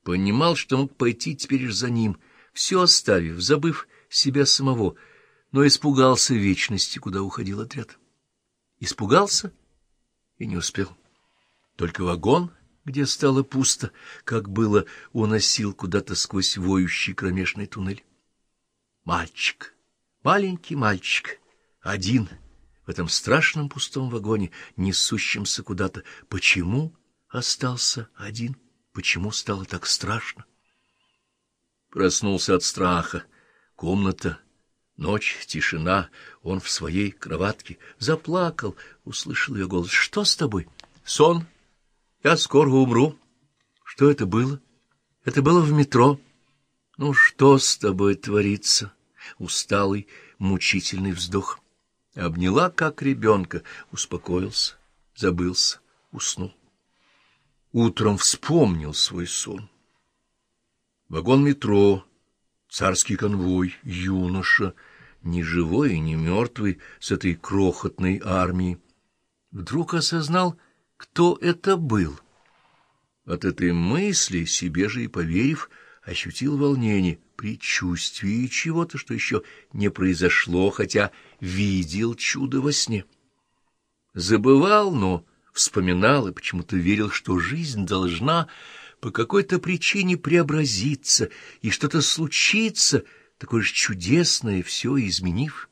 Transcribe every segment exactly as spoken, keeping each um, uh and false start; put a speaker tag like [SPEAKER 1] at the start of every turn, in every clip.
[SPEAKER 1] Понимал, что мог пойти теперь ж за ним, все оставив, забыв себя самого, но испугался вечности, куда уходил отряд. Испугался и не успел. Только вагон, где стало пусто, как было, уносил куда-то сквозь воющий кромешный туннель. Мальчик, маленький мальчик, один в этом страшном пустом вагоне, несущемся куда-то. Почему остался один? Почему стало так страшно? Проснулся от страха. Комната, ночь, тишина. Он в своей кроватке заплакал, услышал ее голос. — Что с тобой? — Сон. Я скоро умру. — Что это было? — Это было в метро. — Ну, что с тобой творится? Усталый, мучительный вздох. Обняла, как ребенка, успокоился, забылся, уснул. Утром вспомнил свой сон. Вагон метро, царский конвой, юноша, ни живой и ни мертвый, с этой крохотной армией. Вдруг осознал, кто это был. От этой мысли, себе же и поверив, ощутил волнение, предчувствие чего-то, что еще не произошло, хотя видел чудо во сне. Забывал, но вспоминал и почему-то верил, что жизнь должна по какой-то причине преобразиться, и что-то случится, такое же чудесное, все изменив.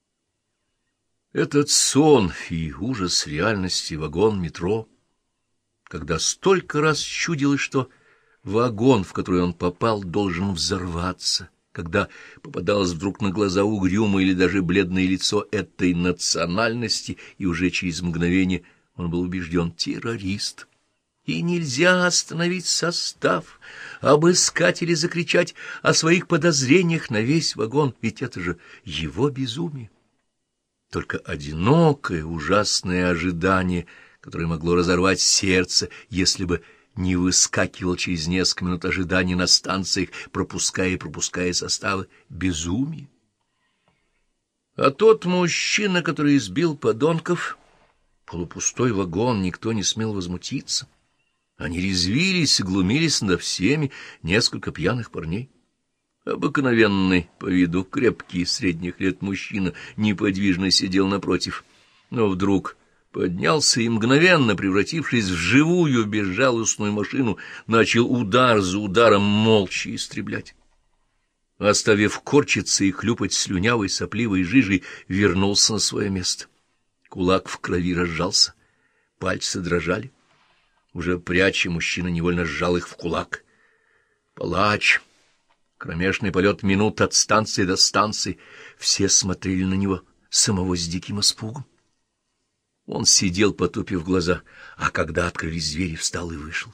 [SPEAKER 1] Этот сон и ужас реальности вагон метро, когда столько раз чудилось, что вагон, в который он попал, должен взорваться, когда попадалось вдруг на глаза угрюмое или даже бледное лицо этой национальности, и уже через мгновение он был убежден — террорист. И нельзя остановить состав, обыскать или закричать о своих подозрениях на весь вагон, ведь это же его безумие. Только одинокое, ужасное ожидание, которое могло разорвать сердце, если бы не выскакивал через несколько минут ожидания на станциях, пропуская и пропуская составы, безумие. А тот мужчина, который избил подонков, полупустой вагон, никто не смел возмутиться. Они резвились и глумились над всеми, несколько пьяных парней. Обыкновенный по виду, крепкий, средних лет мужчина неподвижно сидел напротив, но вдруг поднялся и, мгновенно превратившись в живую безжалостную машину, начал удар за ударом молча истреблять. Оставив корчиться и хлюпать слюнявой сопливой жижей, вернулся на свое место. Кулак в крови разжался, пальцы дрожали. Уже пряча, мужчина невольно сжал их в кулак. Палач! Кромешный полет минут от станции до станции. Все смотрели на него, самого с диким испугом. Он сидел, потупив глаза, а когда открылись двери, встал и вышел.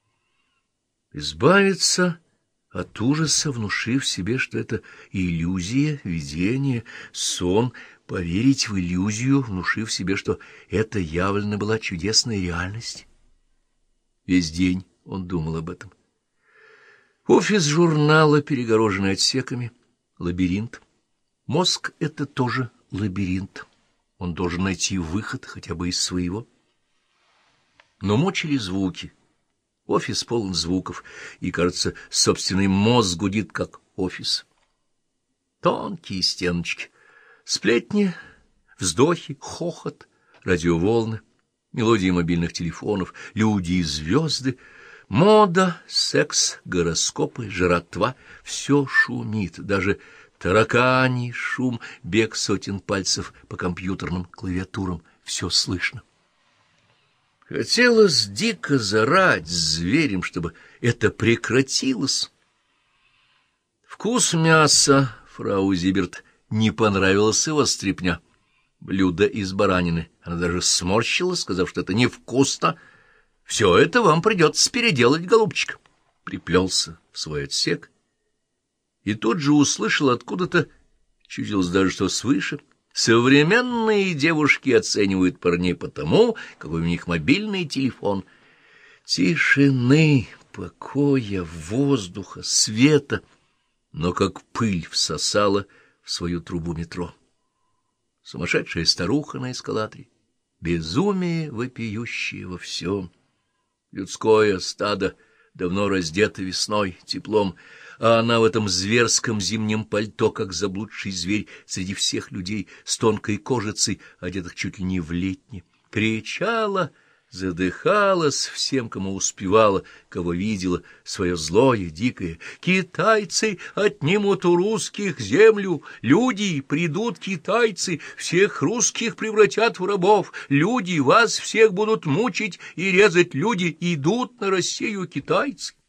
[SPEAKER 1] Избавиться от ужаса, внушив себе, что это иллюзия, видение, сон, поверить в иллюзию, внушив себе, что это явлено была чудесная реальность. Весь день он думал об этом. Офис журнала, перегороженный отсеками, лабиринт. Мозг — это тоже лабиринт. Он должен найти выход хотя бы из своего. Но мучили звуки. Офис полон звуков, и, кажется, собственный мозг гудит, как офис. Тонкие стеночки, сплетни, вздохи, хохот, радиоволны, мелодии мобильных телефонов, люди и звезды, мода, секс, гороскопы, жратва — все шумит, даже тараканий шум, бег сотен пальцев по компьютерным клавиатурам — все слышно. Хотелось дико зарать зверем, чтобы это прекратилось. Вкус мяса фрау Зиберт не понравилась его стряпня. Блюдо из баранины. Она даже сморщила, сказав, что это невкусно. Все это вам придется переделать, голубчик. Приплелся в свой отсек и тут же услышал откуда-то, чудилось даже, что свыше: современные девушки оценивают парней по тому, какой у них мобильный телефон. Тишины, покоя, воздуха, света, но как пыль всосала в свою трубу метро. Сумасшедшая старуха на эскалаторе, безумие, вопиющее во всем. Людское стадо давно раздета весной, теплом, а она в этом зверском зимнем пальто, как заблудший зверь среди всех людей, с тонкой кожицей, одетых чуть ли не в летне, кричала, задыхалась всем, кому успевала, кого видела, свое злое, дикое: «Китайцы отнимут у русских землю, люди, придут китайцы, всех русских превратят в рабов, люди, вас всех будут мучить и резать, люди, идут на Россию китайцы».